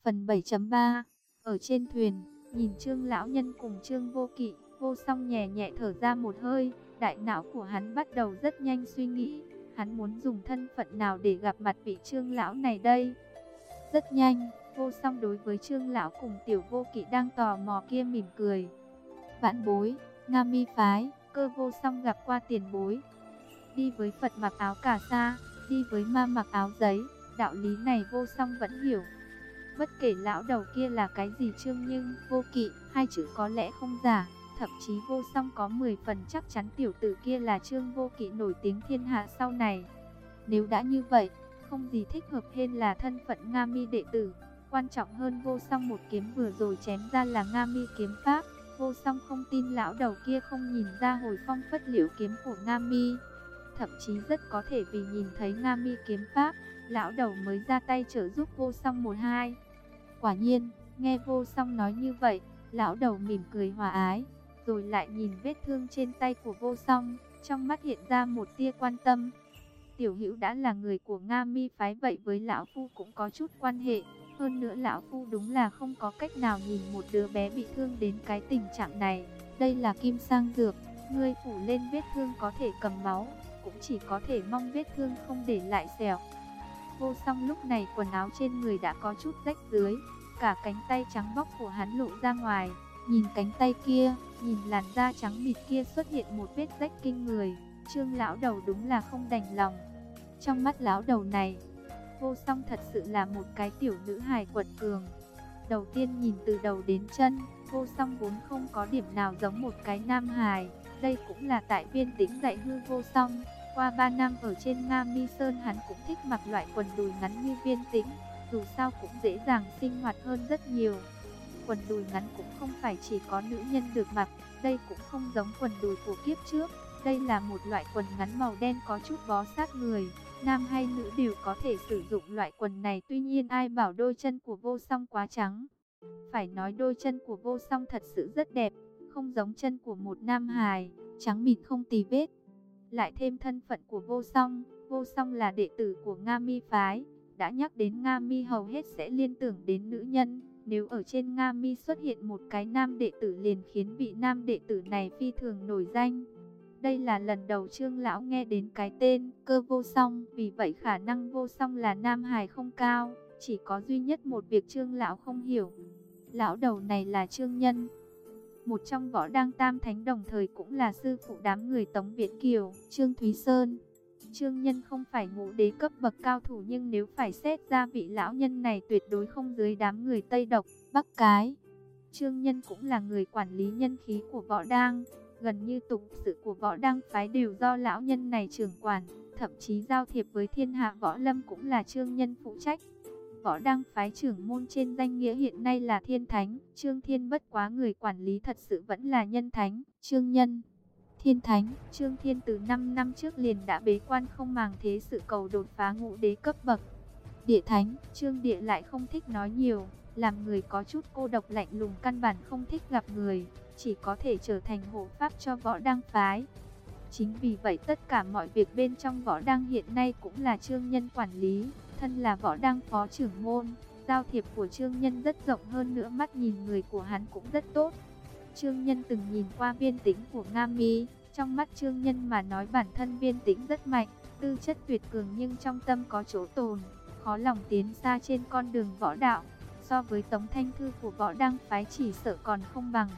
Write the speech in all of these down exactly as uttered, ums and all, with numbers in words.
Phần bảy chấm ba. Ở trên thuyền, nhìn Trương lão nhân cùng Trương Vô Kỵ, Vô Song nhẹ nhẹ thở ra một hơi. Đại não của hắn bắt đầu rất nhanh suy nghĩ, hắn muốn dùng thân phận nào để gặp mặt vị Trương lão này đây. Rất nhanh, Vô Song đối với Trương lão cùng Tiểu Vô Kỵ đang tò mò kia mỉm cười. Vãn bối, Nga Mi phái, Cơ Vô Song gặp qua tiền bối. Đi với Phật mặc áo cà sa, đi với ma mặc áo giấy, đạo lý này Vô Song vẫn hiểu. Bất kể lão đầu kia là cái gì Trương nhưng Vô Kỵ, hai chữ có lẽ không giả. Thậm chí Vô Song có mười phần chắc chắn tiểu tử kia là Trương Vô Kỵ nổi tiếng thiên hạ sau này. Nếu đã như vậy, không gì thích hợp hơn là thân phận Nga Mi đệ tử. Quan trọng hơn, Vô Song một kiếm vừa rồi chém ra là Nga Mi kiếm pháp. Vô Song không tin lão đầu kia không nhìn ra hồi phong phất liễu kiếm của Nga Mi. Thậm chí rất có thể vì nhìn thấy Nga Mi kiếm pháp, lão đầu mới ra tay trợ giúp Vô Song một hai. Quả nhiên, nghe Vô Song nói như vậy, lão đầu mỉm cười hòa ái, rồi lại nhìn vết thương trên tay của Vô Song, trong mắt hiện ra một tia quan tâm. Tiểu Hữu đã là người của Nga Mi phái, vậy với lão phu cũng có chút quan hệ. Hơn nữa lão phu đúng là không có cách nào nhìn một đứa bé bị thương đến cái tình trạng này. Đây là kim sang dược, ngươi phủ lên vết thương có thể cầm máu, cũng chỉ có thể mong vết thương không để lại sẹo. Vô Song lúc này quần áo trên người đã có chút rách rưới, cả cánh tay trắng bóc của hắn lộ ra ngoài. Nhìn cánh tay kia, nhìn làn da trắng mịt kia xuất hiện một vết rách kinh người, Trương lão đầu đúng là không đành lòng. Trong mắt lão đầu này, Vô Song thật sự là một cái tiểu nữ hài quật cường. Đầu tiên nhìn từ đầu đến chân, Vô Song vốn không có điểm nào giống một cái nam hài. Đây cũng là tại Viên Tĩnh dạy hư Vô Song. Qua ba năm ở trên Nga Mi Sơn, hắn cũng thích mặc loại quần đùi ngắn như Viên Tĩnh, dù sao cũng dễ dàng sinh hoạt hơn rất nhiều. Quần đùi ngắn cũng không phải chỉ có nữ nhân được mặc, đây cũng không giống quần đùi của kiếp trước. Đây là một loại quần ngắn màu đen có chút bó sát người, nam hay nữ đều có thể sử dụng loại quần này. Tuy nhiên ai bảo đôi chân của Vô Song quá trắng. Phải nói đôi chân của Vô Song thật sự rất đẹp, không giống chân của một nam hài, trắng mịn không tì vết. Lại thêm thân phận của Vô Song, Vô Song là đệ tử của Nga Mi phái. Đã nhắc đến Nga Mi hầu hết sẽ liên tưởng đến nữ nhân. Nếu ở trên Nga Mi xuất hiện một cái nam đệ tử liền khiến vị nam đệ tử này phi thường nổi danh. Đây là lần đầu Trương lão nghe đến cái tên Cơ Vô Song, vì vậy khả năng Vô Song là nam hài không cao. Chỉ có duy nhất một việc Trương lão không hiểu, lão đầu này là Trương Nhân, một trong võ đăng tam thánh, đồng thời cũng là sư phụ đám người Tống Viễn Kiều, Trương Thúy Sơn. Trương Nhân không phải ngũ đế cấp bậc cao thủ, nhưng nếu phải xét ra vị lão nhân này tuyệt đối không dưới đám người Tây Độc, Bắc Cái. Trương Nhân cũng là người quản lý nhân khí của võ đăng, gần như tục sự của võ đăng phái đều do lão nhân này trưởng quản, thậm chí giao thiệp với thiên hạ võ lâm cũng là Trương Nhân phụ trách. Võ đăng phái trưởng môn trên danh nghĩa hiện nay là Thiên Thánh, Trương Thiên, bất quá người quản lý thật sự vẫn là Nhân Thánh, Trương Nhân. Thiên Thánh, Trương Thiên từ năm năm trước liền đã bế quan không màng thế sự cầu đột phá ngũ đế cấp bậc. Địa Thánh, Trương Địa lại không thích nói nhiều, làm người có chút cô độc lạnh lùng, căn bản không thích gặp người, chỉ có thể trở thành hộ pháp cho võ đăng phái. Chính vì vậy tất cả mọi việc bên trong võ đăng hiện nay cũng là Trương Nhân quản lý. Thân là võ đăng phó trưởng môn, giao thiệp của Trương Nhân rất rộng, hơn nữa mắt nhìn người của hắn cũng rất tốt. Trương Nhân từng nhìn qua Viên Tĩnh của Nga Mi, trong mắt Trương Nhân mà nói bản thân Viên Tĩnh rất mạnh, tư chất tuyệt cường, nhưng trong tâm có chỗ tồn, khó lòng tiến xa trên con đường võ đạo. So với Tống Thanh Thư của võ đăng phái chỉ sợ còn không bằng.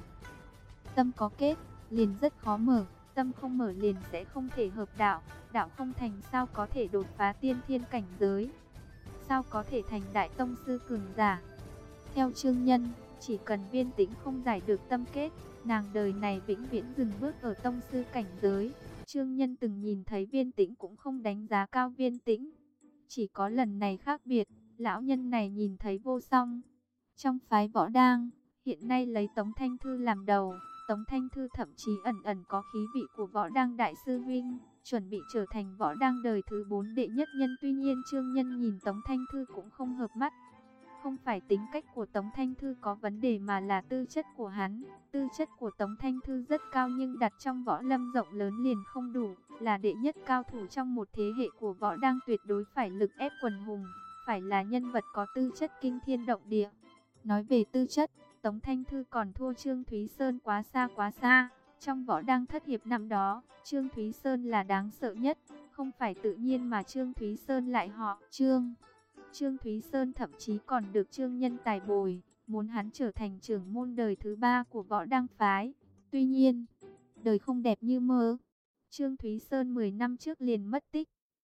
Tâm có kết, liền rất khó mở, tâm không mở liền sẽ không thể hợp đạo, đạo không thành sao có thể đột phá tiên thiên cảnh giới, sao có thể thành đại tông sư cường giả. Theo Trương Nhân, chỉ cần Viên Tĩnh không giải được tâm kết, nàng đời này vĩnh viễn dừng bước ở tông sư cảnh giới. Trương Nhân từng nhìn thấy Viên Tĩnh cũng không đánh giá cao Viên Tĩnh, chỉ có lần này khác biệt, lão nhân này nhìn thấy Vô Song. Trong phái võ đăng, hiện nay lấy Tống Thanh Thư làm đầu, Tống Thanh Thư thậm chí ẩn ẩn có khí vị của võ đăng đại sư huynh, chuẩn bị trở thành võ đăng đời thứ bốn đệ nhất nhân. Tuy nhiên Trương Nhân nhìn Tống Thanh Thư cũng không hợp mắt. Không phải tính cách của Tống Thanh Thư có vấn đề mà là tư chất của hắn. Tư chất của Tống Thanh Thư rất cao nhưng đặt trong võ lâm rộng lớn liền không đủ. Là đệ nhất cao thủ trong một thế hệ của võ đăng, tuyệt đối phải lực ép quần hùng, phải là nhân vật có tư chất kinh thiên động địa. Nói về tư chất, Tống Thanh Thư còn thua Trương Thúy Sơn quá xa quá xa. Trong võ đang thất hiệp năm đó, Trương Thúy Sơn là đáng sợ nhất. Không phải tự nhiên mà Trương Thúy Sơn lại họ Trương. Trương Thúy Sơn thậm chí còn được Trương Nhân tài bồi, muốn hắn trở thành trưởng môn đời thứ ba của võ đang phái. Tuy nhiên, đời không đẹp như mơ. Trương Thúy Sơn mười năm trước liền mất tích.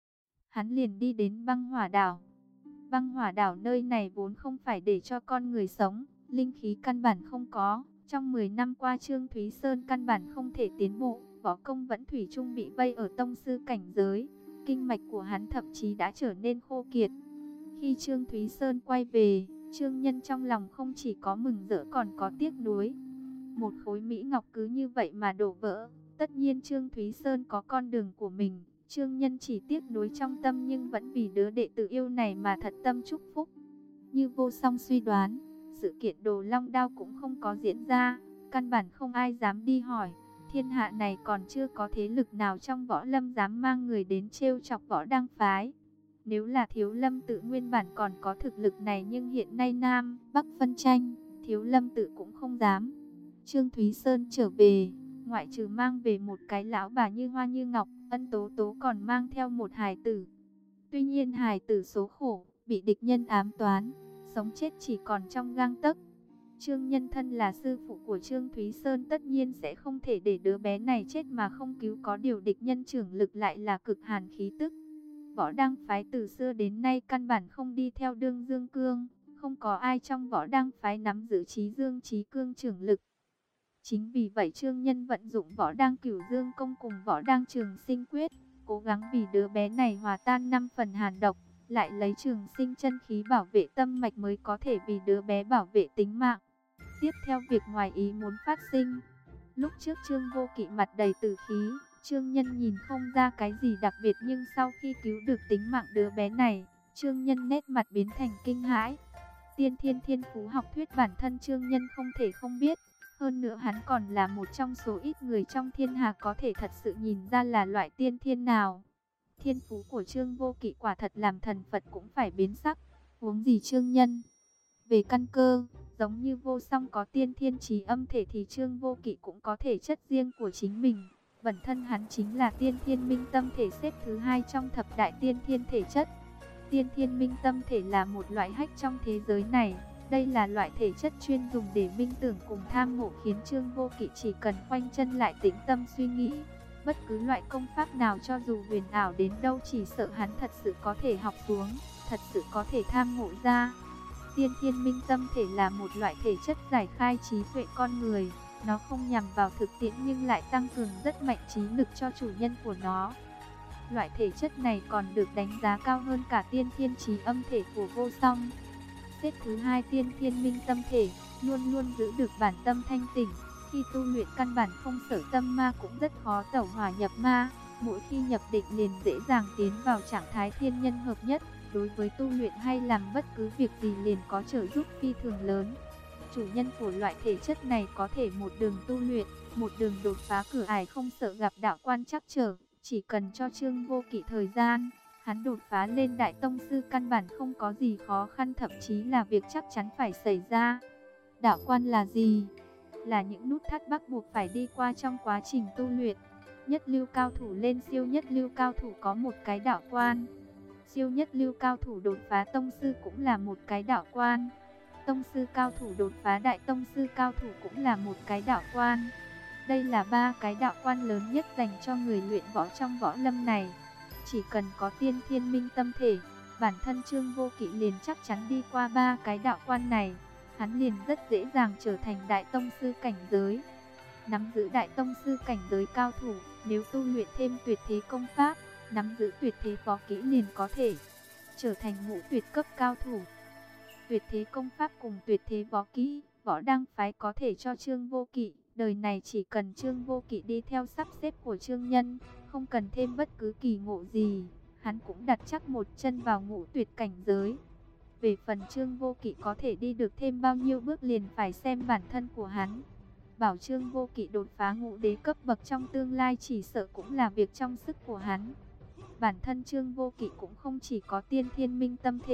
Hắn liền đi đến băng hỏa đảo. Băng hỏa đảo nơi này vốn không phải để cho con người sống, linh khí căn bản không có. Trong mười năm qua Trương Thúy Sơn căn bản không thể tiến bộ, võ công vẫn thủy chung bị vây ở tông sư cảnh giới. Kinh mạch của hắn thậm chí đã trở nên khô kiệt. Khi Trương Thúy Sơn quay về, Trương Nhân trong lòng không chỉ có mừng rỡ còn có tiếc nuối. Một khối mỹ ngọc cứ như vậy mà đổ vỡ. Tất nhiên Trương Thúy Sơn có con đường của mình. Trương Nhân chỉ tiếc nuối trong tâm nhưng vẫn vì đứa đệ tử yêu này mà thật tâm chúc phúc. Như Vô Song suy đoán, sự kiện Đồ Long Đao cũng không có diễn ra. Căn bản không ai dám đi hỏi. Thiên hạ này còn chưa có thế lực nào trong võ lâm dám mang người đến trêu chọc võ đang phái. Nếu là Thiếu Lâm Tự nguyên bản còn có thực lực này, nhưng hiện nay Nam Bắc phân tranh, Thiếu Lâm Tự cũng không dám. Trương Thúy Sơn trở về, ngoại trừ mang về một cái lão bà như hoa như ngọc, Ân Tố Tố còn mang theo một hài tử. Tuy nhiên hài tử số khổ, bị địch nhân ám toán, sống chết chỉ còn trong gang tấc. Trương Nhân thân là sư phụ của Trương Thúy Sơn, tất nhiên sẽ không thể để đứa bé này chết mà không cứu. Có điều địch nhân trưởng lực lại là cực hàn khí tức. Võ đang phái từ xưa đến nay căn bản không đi theo đương dương cương, không có ai trong võ đang phái nắm giữ trí dương trí cương trưởng lực. Chính vì vậy Trương Nhân vận dụng võ đang cửu dương công cùng võ đang trường sinh quyết, cố gắng vì đứa bé này hòa tan năm phần hàn độc, lại lấy trường sinh chân khí bảo vệ tâm mạch mới có thể vì đứa bé bảo vệ tính mạng. Tiếp theo việc ngoài ý muốn phát sinh. Lúc trước Trương Vô Kỵ mặt đầy tử khí, Trương Nhân nhìn không ra cái gì đặc biệt, nhưng sau khi cứu được tính mạng đứa bé này, Trương Nhân nét mặt biến thành kinh hãi. Tiên thiên thiên phú học thuyết bản thân Trương Nhân không thể không biết. Hơn nữa hắn còn là một trong số ít người trong thiên hạ có thể thật sự nhìn ra là loại tiên thiên nào. Thiên phú của Trương Vô Kỵ quả thật làm thần Phật cũng phải biến sắc, huống gì Trương Nhân. Về căn cơ, giống như Vô Song có tiên thiên trí âm thể thì Trương Vô Kỵ cũng có thể chất riêng của chính mình. Bản thân hắn chính là tiên thiên minh tâm thể, xếp thứ hai trong thập đại tiên thiên thể chất. Tiên thiên minh tâm thể là một loại hách trong thế giới này. Đây là loại thể chất chuyên dùng để minh tưởng cùng tham ngộ, khiến Trương Vô Kỵ chỉ cần khoanh chân lại tĩnh tâm suy nghĩ. Bất cứ loại công pháp nào cho dù huyền ảo đến đâu, chỉ sợ hắn thật sự có thể học xuống, thật sự có thể tham ngộ ra. Tiên thiên minh tâm thể là một loại thể chất giải khai trí tuệ con người. Nó không nhằm vào thực tiễn nhưng lại tăng cường rất mạnh trí lực cho chủ nhân của nó. Loại thể chất này còn được đánh giá cao hơn cả tiên thiên trí âm thể của Vô Song. Xếp thứ hai tiên thiên minh tâm thể, luôn luôn giữ được bản tâm thanh tỉnh. Khi tu luyện căn bản không sở tâm ma, cũng rất khó tẩu hỏa nhập ma. Mỗi khi nhập định liền dễ dàng tiến vào trạng thái thiên nhân hợp nhất. Đối với tu luyện hay làm bất cứ việc gì liền có trợ giúp phi thường lớn. Chủ nhân của loại thể chất này có thể một đường tu luyện, một đường đột phá cửa ải, không sợ gặp đạo quan trắc trở. Chỉ cần cho Trương Vô Kỵ thời gian, hắn đột phá lên đại tông sư căn bản không có gì khó khăn, thậm chí là việc chắc chắn phải xảy ra. Đạo quan là gì? Là những nút thắt bắt buộc phải đi qua trong quá trình tu luyện. Nhất lưu cao thủ lên siêu nhất lưu cao thủ có một cái đạo quan. Siêu nhất lưu cao thủ đột phá tông sư cũng là một cái đạo quan. Tông sư cao thủ đột phá đại tông sư cao thủ cũng là một cái đạo quan. Đây là ba cái đạo quan lớn nhất dành cho người luyện võ trong võ lâm này. Chỉ cần có tiên thiên minh tâm thể, bản thân Trương Vô Kỵ liền chắc chắn đi qua ba cái đạo quan này. Hắn liền rất dễ dàng trở thành đại tông sư cảnh giới. Nắm giữ đại tông sư cảnh giới cao thủ, nếu tu luyện thêm tuyệt thế công pháp, nắm giữ tuyệt thế võ kỹ liền có thể trở thành ngũ tuyệt cấp cao thủ. Tuyệt thế công pháp cùng tuyệt thế võ kỹ, võ đang phái có thể cho Trương Vô Kỵ. Đời này chỉ cần Trương Vô Kỵ đi theo sắp xếp của Trương Nhân, không cần thêm bất cứ kỳ ngộ gì, hắn cũng đặt chắc một chân vào ngũ tuyệt cảnh giới. Về phần Trương Vô Kỵ có thể đi được thêm bao nhiêu bước liền phải xem bản thân của hắn. Bảo Trương Vô Kỵ đột phá ngũ đế cấp bậc trong tương lai chỉ sợ cũng là việc trong sức của hắn. Bản thân Trương Vô Kỵ cũng không chỉ có tiên thiên minh tâm thể,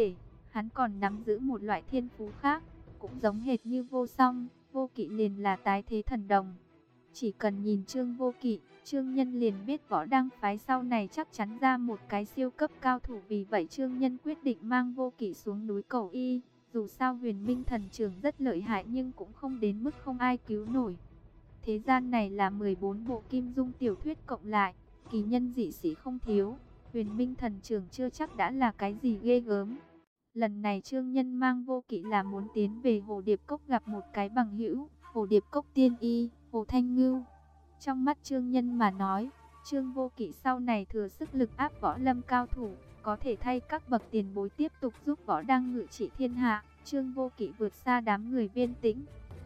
Hắn còn nắm giữ một loại thiên phú khác, cũng giống hệt như Vô Song. Vô Kỵ liền là tái thế thần đồng. Chỉ cần nhìn Trương Vô Kỵ, Trương Nhân liền biết Võ Đăng phái sau này chắc chắn ra một cái siêu cấp cao thủ. Vì vậy Trương Nhân quyết định mang Vô Kỵ xuống núi cầu y. Dù sao Huyền Minh thần trưởng rất lợi hại nhưng cũng không đến mức không ai cứu nổi. Thế gian này là mười bốn bộ kim dung tiểu thuyết cộng lại, kỳ nhân dị sĩ không thiếu. Huyền Minh thần trưởng chưa chắc đã là cái gì ghê gớm. Lần này Trương Nhân mang Vô Kỵ là muốn tiến về Hồ Điệp Cốc gặp một cái bằng hữu, Hồ Điệp Cốc tiên y, Hồ Thanh Ngưu. Trong mắt Trương Nhân mà nói, Trương Vô Kỵ sau này thừa sức lực áp võ lâm cao thủ, có thể thay các bậc tiền bối tiếp tục giúp Võ Đăng ngự trị thiên hạ. Trương Vô Kỵ vượt xa đám người Viên Tĩnh,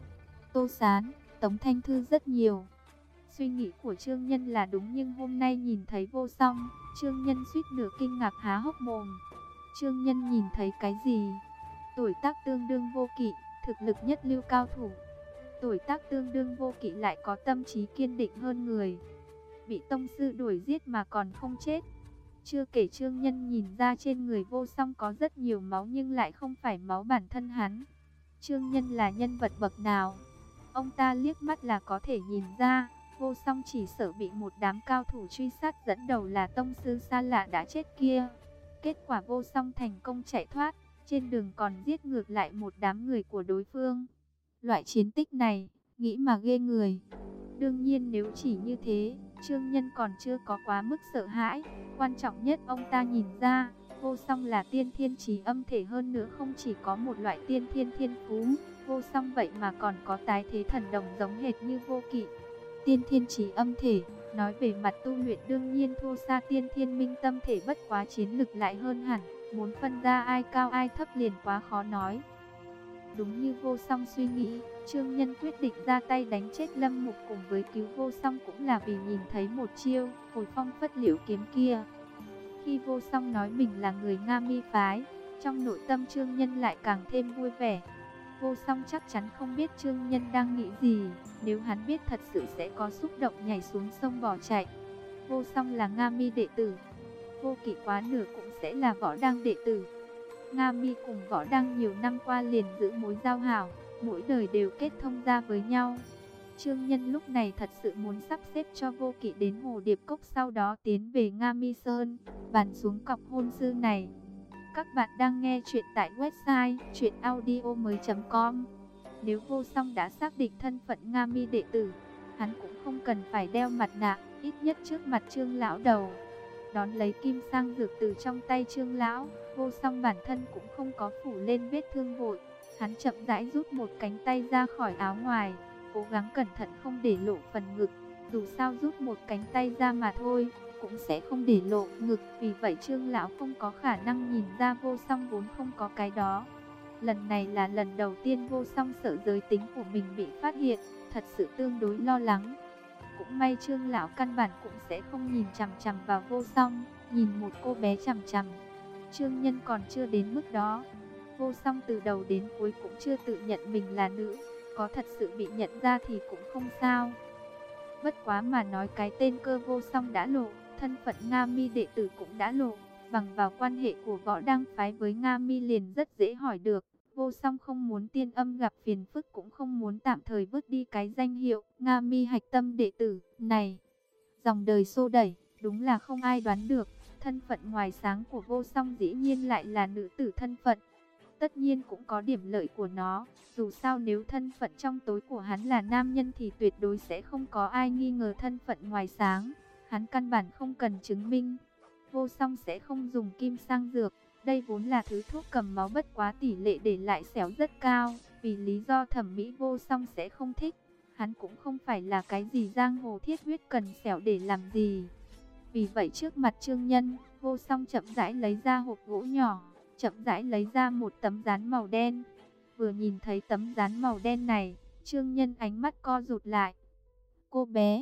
Tô Sán, Tống Thanh Thư rất nhiều. Suy nghĩ của Trương Nhân là đúng nhưng hôm nay nhìn thấy Vô Song, Trương Nhân suýt nửa kinh ngạc há hốc mồm. Trương Nhân nhìn thấy cái gì? Tuổi tác tương đương Vô Kỵ, thực lực nhất lưu cao thủ. Tuổi tác tương đương Vô Kỵ lại có tâm trí kiên định hơn người. Bị tông sư đuổi giết mà còn không chết. Chưa kể Trương Nhân nhìn ra trên người Vô Song có rất nhiều máu nhưng lại không phải máu bản thân hắn. Trương Nhân là nhân vật bậc nào? Ông ta liếc mắt là có thể nhìn ra. Vô Song chỉ sợ bị một đám cao thủ truy sát dẫn đầu là tông sư xa lạ đã chết kia. Kết quả Vô Song thành công chạy thoát, trên đường còn giết ngược lại một đám người của đối phương. Loại chiến tích này, nghĩ mà ghê người. Đương nhiên nếu chỉ như thế, Trương Nhân còn chưa có quá mức sợ hãi. Quan trọng nhất ông ta nhìn ra, Vô Song là tiên thiên chí âm thể, hơn nữa không chỉ có một loại tiên thiên thiên phú. Vô Song vậy mà còn có tái thế thần đồng giống hệt như Vô Kỵ. Tiên thiên chí âm thể, nói về mặt tu luyện đương nhiên thua xa tiên thiên minh tâm thể, bất quá chiến lực lại hơn hẳn. Muốn phân ra ai cao ai thấp liền quá khó nói. Đúng như Vô Song suy nghĩ, Trương Nhân quyết định ra tay đánh chết Lâm Mục cùng với cứu Vô Song cũng là vì nhìn thấy một chiêu Hồi Phong Phất Liễu kiếm kia. Khi Vô Song nói mình là người Nga Mi phái, trong nội tâm Trương Nhân lại càng thêm vui vẻ. Vô Song chắc chắn không biết Trương Nhân đang nghĩ gì, nếu hắn biết thật sự sẽ có xúc động nhảy xuống sông bỏ chạy. Vô Song là Nga Mi đệ tử, Vô Kỵ quá nửa cũng sẽ là Võ Đăng đệ tử. Nga Mi cùng Võ Đăng nhiều năm qua liền giữ mối giao hảo, mỗi đời đều kết thông ra với nhau. Trương Nhân lúc này thật sự muốn sắp xếp cho Vô Kỵ đến Hồ Điệp Cốc, sau đó tiến về Nga Mi Sơn, bàn xuống cọc hôn sự này. Các bạn đang nghe chuyện tại website truyện audio mới chấm com. Nếu Vô Song đã xác định thân phận Nga Mi đệ tử, hắn cũng không cần phải đeo mặt nạ, ít nhất trước mặt Trương lão đầu. Đón lấy kim sang dược từ trong tay Trương lão, Vô Song bản thân cũng không có phủ lên vết thương vội. Hắn chậm rãi rút một cánh tay ra khỏi áo ngoài, cố gắng cẩn thận không để lộ phần ngực. Dù sao rút một cánh tay ra mà thôi, cũng sẽ không để lộ ngực. Vì vậy Trương lão không có khả năng nhìn ra Vô Song vốn không có cái đó. Lần này là lần đầu tiên Vô Song sợ giới tính của mình bị phát hiện, thật sự tương đối lo lắng. Cũng may Trương lão căn bản cũng sẽ không nhìn chằm chằm vào Vô Song, nhìn một cô bé chằm chằm. Trương Nhân còn chưa đến mức đó. Vô Song từ đầu đến cuối cũng chưa tự nhận mình là nữ, có thật sự bị nhận ra thì cũng không sao. Bất quá mà nói cái tên cơ Vô Song đã lộ, thân phận Nga Mi đệ tử cũng đã lộ, bằng vào quan hệ của Võ Đăng phái với Nga Mi liền rất dễ hỏi được. Vô Song không muốn tiên âm gặp phiền phức, cũng không muốn tạm thời vứt đi cái danh hiệu Nga Mi hạch tâm đệ tử này. Dòng đời xô đẩy, đúng là không ai đoán được, thân phận ngoài sáng của Vô Song dĩ nhiên lại là nữ tử thân phận. Tất nhiên cũng có điểm lợi của nó, dù sao nếu thân phận trong tối của hắn là nam nhân thì tuyệt đối sẽ không có ai nghi ngờ thân phận ngoài sáng. Hắn căn bản không cần chứng minh. Vô Song sẽ không dùng kim sang dược, đây vốn là thứ thuốc cầm máu, bất quá tỷ lệ để lại sẹo rất cao, vì lý do thẩm mỹ Vô Song sẽ không thích. Hắn cũng không phải là cái gì giang hồ thiết huyết cần sẹo để làm gì. Vì vậy trước mặt Trương Nhân, Vô Song chậm rãi lấy ra hộp gỗ nhỏ, chậm rãi lấy ra một tấm dán màu đen. Vừa nhìn thấy tấm dán màu đen này, Trương Nhân ánh mắt co rụt lại. Cô bé.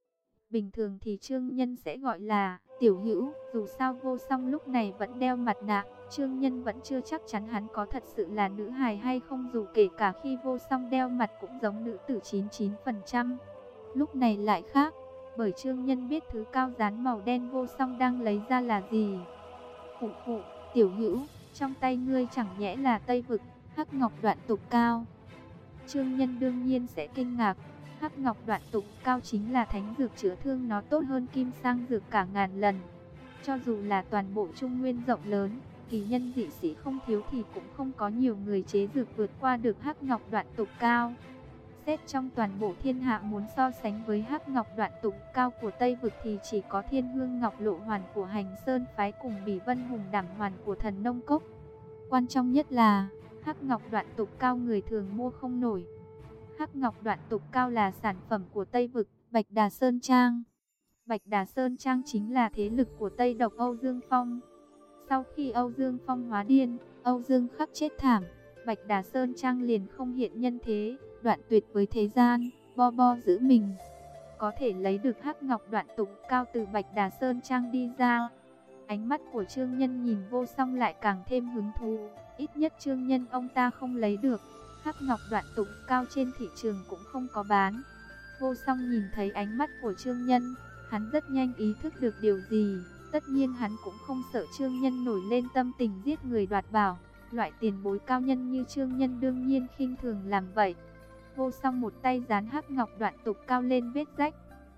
Bình thường thì Trương Nhân sẽ gọi là Tiểu Hữu, dù sao Vô Song lúc này vẫn đeo mặt nạ, Trương Nhân vẫn chưa chắc chắn hắn có thật sự là nữ hài hay không, dù kể cả khi Vô Song đeo mặt cũng giống nữ tử chín mươi chín phần trăm. Lúc này lại khác, bởi Trương Nhân biết thứ cao dán màu đen Vô Song đang lấy ra là gì. Phụ phụ, Tiểu Hữu, trong tay ngươi chẳng nhẽ là Tây Vực, Hắc Ngọc Đoạn Tục Cao? Trương Nhân đương nhiên sẽ kinh ngạc. Hắc Ngọc Đoạn Tục Cao chính là thánh dược, chữa thương nó tốt hơn Kim Sang dược cả ngàn lần. Cho dù là toàn bộ Trung Nguyên rộng lớn, kỳ nhân dị sĩ không thiếu thì cũng không có nhiều người chế dược vượt qua được Hắc Ngọc Đoạn Tục Cao. Xét trong toàn bộ thiên hạ, muốn so sánh với Hắc Ngọc Đoạn Tục Cao của Tây Vực thì chỉ có Thiên Hương Ngọc Lộ Hoàn của Hành Sơn phái cùng Bỉ Vân Hùng Đảm Hoàn của Thần Nông Cốc. Quan trọng nhất là Hắc Ngọc Đoạn Tục Cao người thường mua không nổi. Hắc Ngọc Đoạn Tục Cao là sản phẩm của Tây Vực, Bạch Đà Sơn Trang. Bạch Đà Sơn Trang chính là thế lực của Tây Độc Âu Dương Phong. Sau khi Âu Dương Phong hóa điên, Âu Dương Khắc chết thảm, Bạch Đà Sơn Trang liền không hiện nhân thế, đoạn tuyệt với thế gian, bo bo giữ mình. Có thể lấy được Hắc Ngọc Đoạn Tục Cao từ Bạch Đà Sơn Trang đi ra. Ánh mắt của Trương Nhân nhìn Vô Song lại càng thêm hứng thú. Ít nhất Trương Nhân ông ta không lấy được, Hắc Ngọc Đoạn Tục Cao trên thị trường cũng không có bán. Vô Song nhìn thấy ánh mắt của Trương Nhân, hắn rất nhanh ý thức được điều gì. Tất nhiên hắn cũng không sợ Trương Nhân nổi lên tâm tình giết người đoạt bảo. Loại tiền bối cao nhân như Trương Nhân đương nhiên khinh thường làm vậy. Vô Song một tay dán Hắc Ngọc Đoạn Tục Cao lên vết rách.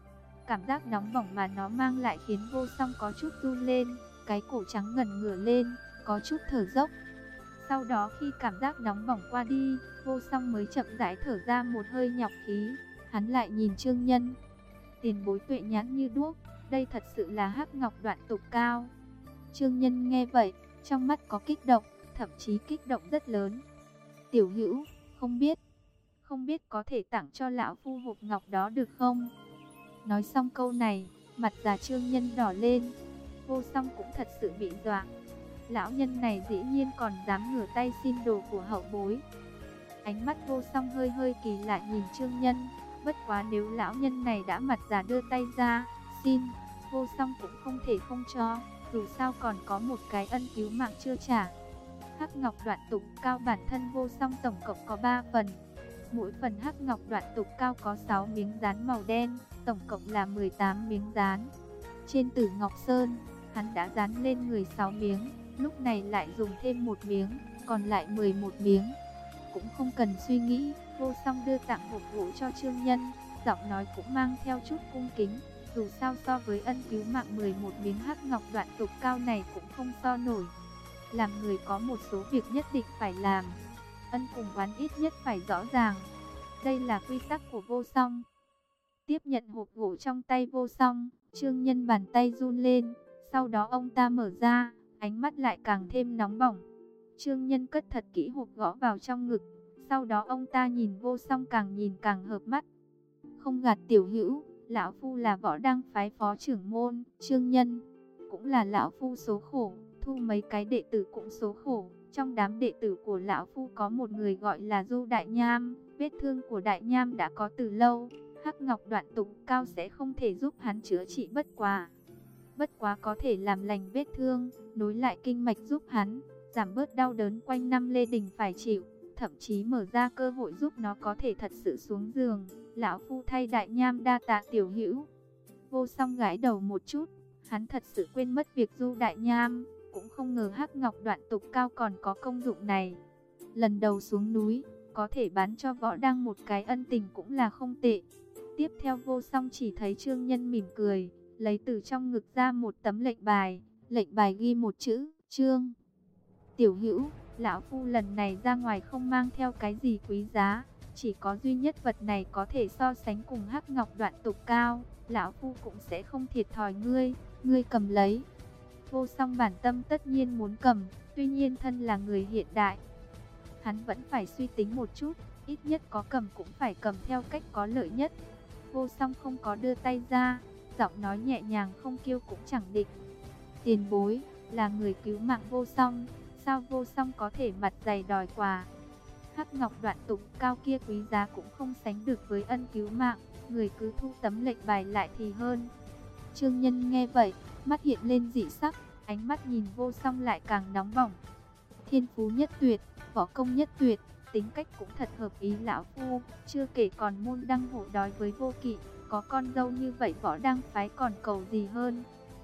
Cảm giác nóng bỏng mà nó mang lại khiến Vô Song có chút run lên, cái cổ trắng ngần ngửa lên, có chút thở dốc. Sau đó khi cảm giác nóng bỏng qua đi, Vô Song mới chậm rãi thở ra một hơi nhọc khí. Hắn lại nhìn Trương Nhân. Tiền bối tuệ nhãn như đuốc, đây thật sự là Hắc Ngọc Đoạn Tục Cao. Trương Nhân nghe vậy, trong mắt có kích động, thậm chí kích động rất lớn. Tiểu hữu, không biết, không biết có thể tặng cho lão phu hộp ngọc đó được không? Nói xong câu này, mặt già Trương Nhân đỏ lên. Vô Song cũng thật sự bị dọa. Lão nhân này dĩ nhiên còn dám ngửa tay xin đồ của hậu bối. Ánh mắt Vô Song hơi hơi kỳ lạ nhìn Trương Nhân. Bất quá nếu lão nhân này đã mặt già đưa tay ra xin, Vô Song cũng không thể không cho. Dù sao còn có một cái ân cứu mạng chưa trả. Hắc Ngọc Đoạn Tục Cao bản thân Vô Song tổng cộng có ba phần. Mỗi phần Hắc Ngọc Đoạn Tục Cao có sáu miếng dán màu đen, tổng cộng là mười tám miếng dán. Trên Tử Ngọc Sơn, hắn đã dán lên người sáu miếng, lúc này lại dùng thêm một miếng, còn lại mười một miếng. Cũng không cần suy nghĩ, Vô Song đưa tặng hộp gỗ cho Trương Nhân, giọng nói cũng mang theo chút cung kính. Dù sao so với ân cứu mạng mười một miếng Hắc Ngọc Đoạn Tục Cao này cũng không so nổi. Làm người có một số việc nhất định phải làm, ân cùng oán ít nhất phải rõ ràng. Đây là quy tắc của Vô Song. Tiếp nhận hộp gỗ trong tay Vô Song, Trương Nhân bàn tay run lên. Sau đó ông ta mở ra, ánh mắt lại càng thêm nóng bỏng. Trương Nhân cất thật kỹ hộp gõ vào trong ngực. Sau đó ông ta nhìn Vô Song càng nhìn càng hợp mắt. Không gạt tiểu hữu, lão phu là Võ Đăng phái phó trưởng môn. Trương Nhân cũng là lão phu số khổ, thu mấy cái đệ tử cũng số khổ. Trong đám đệ tử của lão phu có một người gọi là Du Đại Nham. Vết thương của Đại Nham đã có từ lâu, Hắc Ngọc Đoạn Tục Cao sẽ không thể giúp hắn chữa trị bất quá. Bất quá có thể làm lành vết thương, nối lại kinh mạch giúp hắn, giảm bớt đau đớn quanh năm Lê Đình phải chịu, thậm chí mở ra cơ hội giúp nó có thể thật sự xuống giường. Lão phu thay Đại Nham đa tạ tiểu hữu. Vô Song gãi đầu một chút, hắn thật sự quên mất việc Du Đại Nham, cũng không ngờ Hắc Ngọc Đoạn Tục Cao còn có công dụng này. Lần đầu xuống núi, có thể bán cho Võ Đăng một cái ân tình cũng là không tệ. Tiếp theo Vô Song chỉ thấy Trương Nhân mỉm cười, lấy từ trong ngực ra một tấm lệnh bài. Lệnh bài ghi một chữ, Trương. Tiểu hữu, lão phu lần này ra ngoài không mang theo cái gì quý giá, chỉ có duy nhất vật này có thể so sánh cùng Hắc Ngọc Đoạn Tục Cao. Lão phu cũng sẽ không thiệt thòi ngươi, ngươi cầm lấy. Vô Song bản tâm tất nhiên muốn cầm, tuy nhiên thân là người hiện đại, hắn vẫn phải suy tính một chút, ít nhất có cầm cũng phải cầm theo cách có lợi nhất. Vô Song không có đưa tay ra, giọng nói nhẹ nhàng không kiêu cũng chẳng định. Tiền bối, là người cứu mạng Vô Song, sao Vô Song có thể mặt dày đòi quà? Hắc Ngọc Đoạn Tục Cao kia quý giá cũng không sánh được với ân cứu mạng, người cứ thu tấm lệnh bài lại thì hơn. Trương Nhân nghe vậy, mắt hiện lên dị sắc, ánh mắt nhìn Vô Song lại càng nóng bỏng. Thiên phú nhất tuyệt, võ công nhất tuyệt, tính cách cũng thật hợp ý lão phu, chưa kể còn môn đăng hộ đói với vô kỵ, có con dâu như vậy Võ Đăng phái còn cầu gì hơn.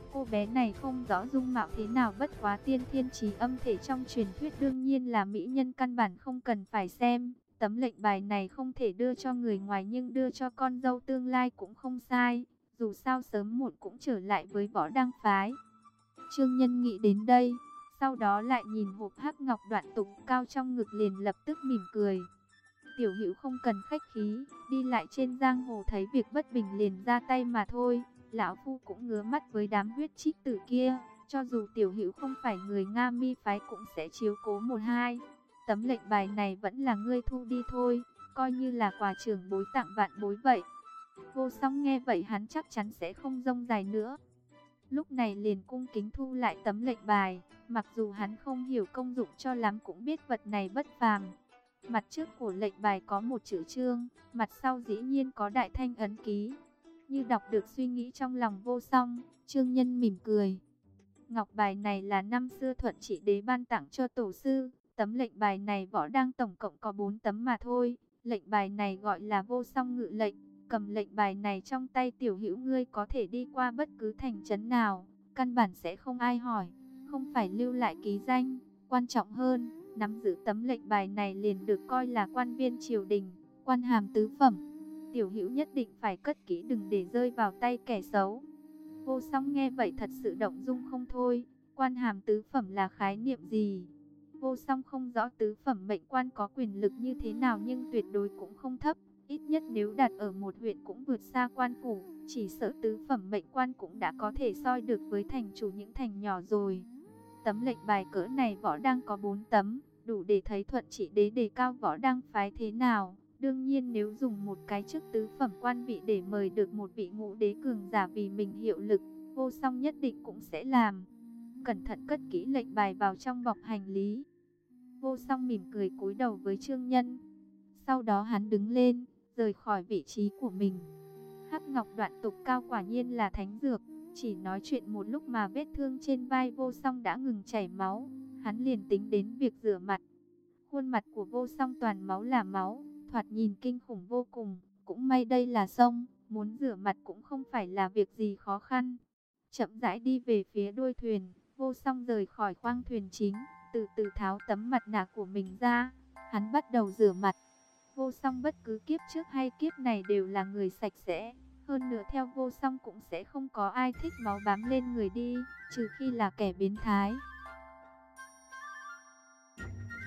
Cô bé này không rõ dung mạo thế nào, bất quá tiên thiên chí âm thể trong truyền thuyết đương nhiên là mỹ nhân, căn bản không cần phải xem. Tấm lệnh bài này không thể đưa cho người ngoài nhưng đưa cho con dâu tương lai cũng không sai. Dù sao sớm muộn cũng trở lại với Võ Đăng phái. Trương Nhân nghĩ đến đây, sau đó lại nhìn hộp hắc ngọc đoạn tục cao trong ngực liền lập tức mỉm cười. Tiểu Hữu không cần khách khí, đi lại trên giang hồ thấy việc bất bình liền ra tay mà thôi. Lão phu cũng ngứa mắt với đám huyết trích tử kia, cho dù Tiểu Hữu không phải người Nga Mi phái cũng sẽ chiếu cố một hai. Tấm lệnh bài này vẫn là ngươi thu đi thôi, coi như là quà trưởng bối tặng vạn bối vậy. Vô Song nghe vậy hắn chắc chắn sẽ không rông dài nữa. Lúc này liền cung kính thu lại tấm lệnh bài, mặc dù hắn không hiểu công dụng cho lắm cũng biết vật này bất phàm. Mặt trước của lệnh bài có một chữ Trương, mặt sau dĩ nhiên có đại thanh ấn ký. Như đọc được suy nghĩ trong lòng Vô Song, Trương Nhân mỉm cười. Ngọc bài này là năm xưa Thuận Trị Đế ban tặng cho tổ sư. Tấm lệnh bài này Võ Đăng tổng cộng có bốn tấm mà thôi. Lệnh bài này gọi là Vô Song Ngự lệnh. Cầm lệnh bài này trong tay Tiểu Hữu ngươi có thể đi qua bất cứ thành trấn nào, căn bản sẽ không ai hỏi, không phải lưu lại ký danh. Quan trọng hơn, nắm giữ tấm lệnh bài này liền được coi là quan viên triều đình, quan hàm tứ phẩm. Tiểu Hữu nhất định phải cất kỹ, đừng để rơi vào tay kẻ xấu. Vô Song nghe vậy thật sự động dung không thôi. Quan hàm tứ phẩm là khái niệm gì? Vô Song không rõ tứ phẩm mệnh quan có quyền lực như thế nào nhưng tuyệt đối cũng không thấp. Ít nhất nếu đặt ở một huyện cũng vượt xa quan phủ, chỉ sợ tứ phẩm mệnh quan cũng đã có thể soi được với thành chủ những thành nhỏ rồi. Tấm lệnh bài cỡ này Võ Đăng có bốn tấm, đủ để thấy Thuận Trị Đế đề cao Võ Đăng phái thế nào. Đương nhiên nếu dùng một cái chức tứ phẩm quan vị để mời được một vị ngũ đế cường giả vì mình hiệu lực, Vô Song nhất định cũng sẽ làm. Cẩn thận cất kỹ lệnh bài vào trong bọc hành lý. Vô Song mỉm cười cúi đầu với Trương Nhân. Sau đó hắn đứng lên, rời khỏi vị trí của mình. Hắc ngọc đoạn tục cao quả nhiên là thánh dược. Chỉ nói chuyện một lúc mà vết thương trên vai Vô Song đã ngừng chảy máu. Hắn liền tính đến việc rửa mặt. Khuôn mặt của Vô Song toàn máu là máu, thoạt nhìn kinh khủng vô cùng. Cũng may đây là sông, muốn rửa mặt cũng không phải là việc gì khó khăn. Chậm rãi đi về phía đuôi thuyền, Vô Song rời khỏi khoang thuyền chính, từ từ tháo tấm mặt nạ của mình ra. Hắn bắt đầu rửa mặt. Vô Song bất cứ kiếp trước hay kiếp này đều là người sạch sẽ. Hơn nữa theo Vô Song cũng sẽ không có ai thích máu bám lên người đi, trừ khi là kẻ biến thái.